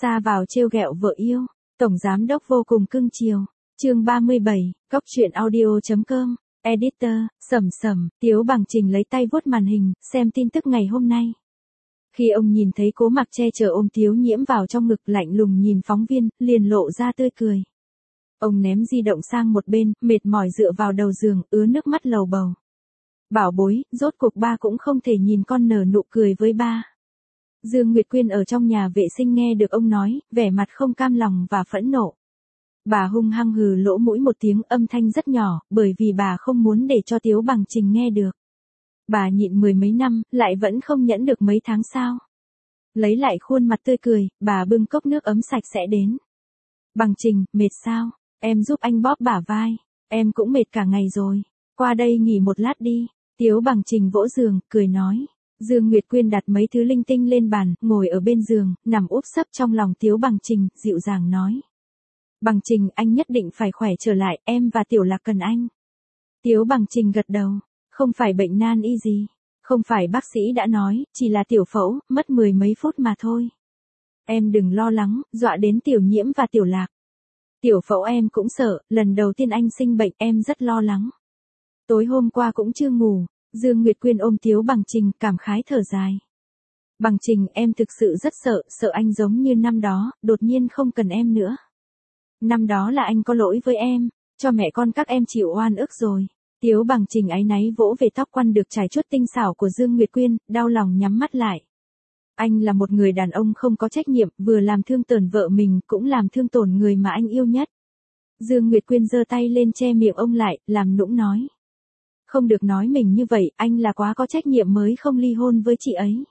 Xa vào trêu ghẹo vợ yêu, tổng giám đốc vô cùng cưng chiều. Chương 37, Cóc truyện audio.com, Editor, Sầm, Tiếu Bằng Trình lấy tay vuốt màn hình, xem tin tức ngày hôm nay. Khi ông nhìn thấy Cố Mặc che chở ôm Tiếu Nhiễm vào trong ngực, lạnh lùng nhìn phóng viên, liền lộ ra tươi cười. Ông ném di động sang một bên, mệt mỏi dựa vào đầu giường, ứa nước mắt lầu bầu. Bảo bối, rốt cuộc ba cũng không thể nhìn con nở nụ cười với ba. Dương Nguyệt Quyên ở trong nhà vệ sinh nghe được ông nói, vẻ mặt không cam lòng và phẫn nộ. Bà hung hăng hừ lỗ mũi một tiếng, âm thanh rất nhỏ, bởi vì bà không muốn để cho Tiếu Bằng Trình nghe được. Bà nhịn mười mấy năm, lại vẫn không nhẫn được mấy tháng sao. Lấy lại khuôn mặt tươi cười, bà bưng cốc nước ấm sạch sẽ đến. Bằng Trình, mệt sao? Em giúp anh bóp bả vai. Em cũng mệt cả ngày rồi. Qua đây nghỉ một lát đi. Tiếu Bằng Trình vỗ giường, cười nói. Dương Nguyệt Quyên đặt mấy thứ linh tinh lên bàn, ngồi ở bên giường, nằm úp sấp trong lòng Tiếu Bằng Trình, dịu dàng nói. Bằng Trình, anh nhất định phải khỏe trở lại, em và Tiểu Lạc cần anh. Tiếu Bằng Trình gật đầu. Không phải bệnh nan y gì. Không phải bác sĩ đã nói, chỉ là tiểu phẫu, mất mười mấy phút mà thôi. Em đừng lo lắng, dọa đến Tiểu Nhiễm và Tiểu Lạc. Tiểu phẫu em cũng sợ, lần đầu tiên anh sinh bệnh em rất lo lắng. Tối hôm qua cũng chưa ngủ, Dương Nguyệt Quyên ôm Tiếu Bằng Trình, cảm khái thở dài. Bằng Trình, em thực sự rất sợ anh giống như năm đó, đột nhiên không cần em nữa. Năm đó là anh có lỗi với em, cho mẹ con các em chịu oan ức rồi. Tiếu Bằng Trình áy náy vỗ về tóc quăn được trải chuốt tinh xảo của Dương Nguyệt Quyên, đau lòng nhắm mắt lại. Anh là một người đàn ông không có trách nhiệm, vừa làm thương tổn vợ mình, cũng làm thương tổn người mà anh yêu nhất. Dương Nguyệt Quyên giơ tay lên che miệng ông lại, làm nũng nói. Không được nói mình như vậy, anh là quá có trách nhiệm mới không ly hôn với chị ấy.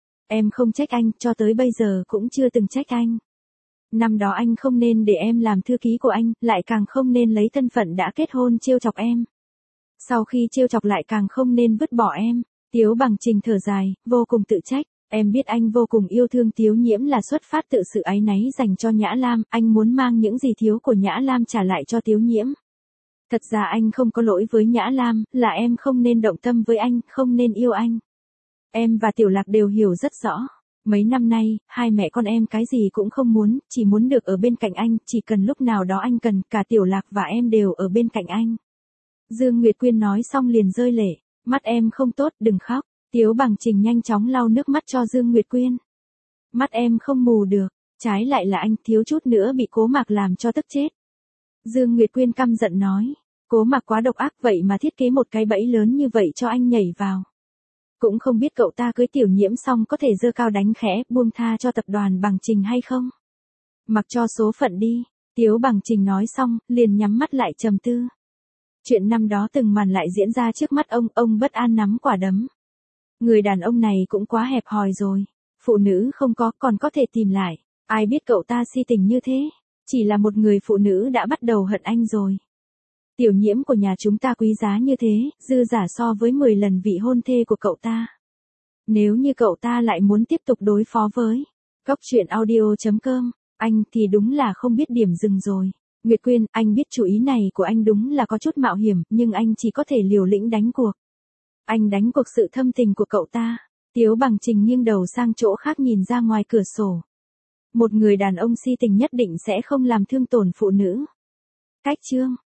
Em không trách anh, cho tới bây giờ cũng chưa từng trách anh. Năm đó anh không nên để em làm thư ký của anh, lại càng không nên lấy thân phận đã kết hôn trêu chọc em. Sau khi trêu chọc lại càng không nên vứt bỏ em. Tiếu Bằng Trình thở dài, vô cùng tự trách. Em biết anh vô cùng yêu thương Tiếu Nhiễm là xuất phát tự sự áy náy dành cho Nhã Lam, anh muốn mang những gì thiếu của Nhã Lam trả lại cho Tiếu Nhiễm. Thật ra anh không có lỗi với Nhã Lam, là em không nên động tâm với anh, không nên yêu anh. Em và Tiểu Lạc đều hiểu rất rõ. Mấy năm nay, hai mẹ con em cái gì cũng không muốn, chỉ muốn được ở bên cạnh anh, chỉ cần lúc nào đó anh cần, cả Tiểu Lạc và em đều ở bên cạnh anh. Dương Nguyệt Quyên nói xong liền rơi lệ, mắt em không tốt, đừng khóc. Tiếu Bằng Trình nhanh chóng lau nước mắt cho Dương Nguyệt Quyên. Mắt em không mù được, trái lại là anh thiếu chút nữa bị Cố Mặc làm cho tức chết. Dương Nguyệt Quyên căm giận nói, Cố Mặc quá độc ác vậy mà thiết kế một cái bẫy lớn như vậy cho anh nhảy vào. Cũng không biết cậu ta cưới Tiểu Nhiễm xong có thể giơ cao đánh khẽ, buông tha cho tập đoàn Bằng Trình hay không? Mặc cho số phận đi. Tiếu Bằng Trình nói xong, liền nhắm mắt lại trầm tư. Chuyện năm đó từng màn lại diễn ra trước mắt ông bất an nắm quả đấm. Người đàn ông này cũng quá hẹp hòi rồi. Phụ nữ không có, còn có thể tìm lại. Ai biết cậu ta si tình như thế. Chỉ là một người phụ nữ đã bắt đầu hận anh rồi. Tiểu Nhiễm của nhà chúng ta quý giá như thế, dư giả so với 10 lần vị hôn thê của cậu ta. Nếu như cậu ta lại muốn tiếp tục đối phó với Cóc truyện audio.com, anh thì đúng là không biết điểm dừng rồi. Nguyệt Quyên, anh biết chủ ý này của anh đúng là có chút mạo hiểm, nhưng anh chỉ có thể liều lĩnh đánh cuộc. Anh đánh cuộc sự thâm tình của cậu ta. Tiếu Bằng Trình nghiêng đầu sang chỗ khác nhìn ra ngoài cửa sổ. Một người đàn ông si tình nhất định sẽ không làm thương tổn phụ nữ. Cách chương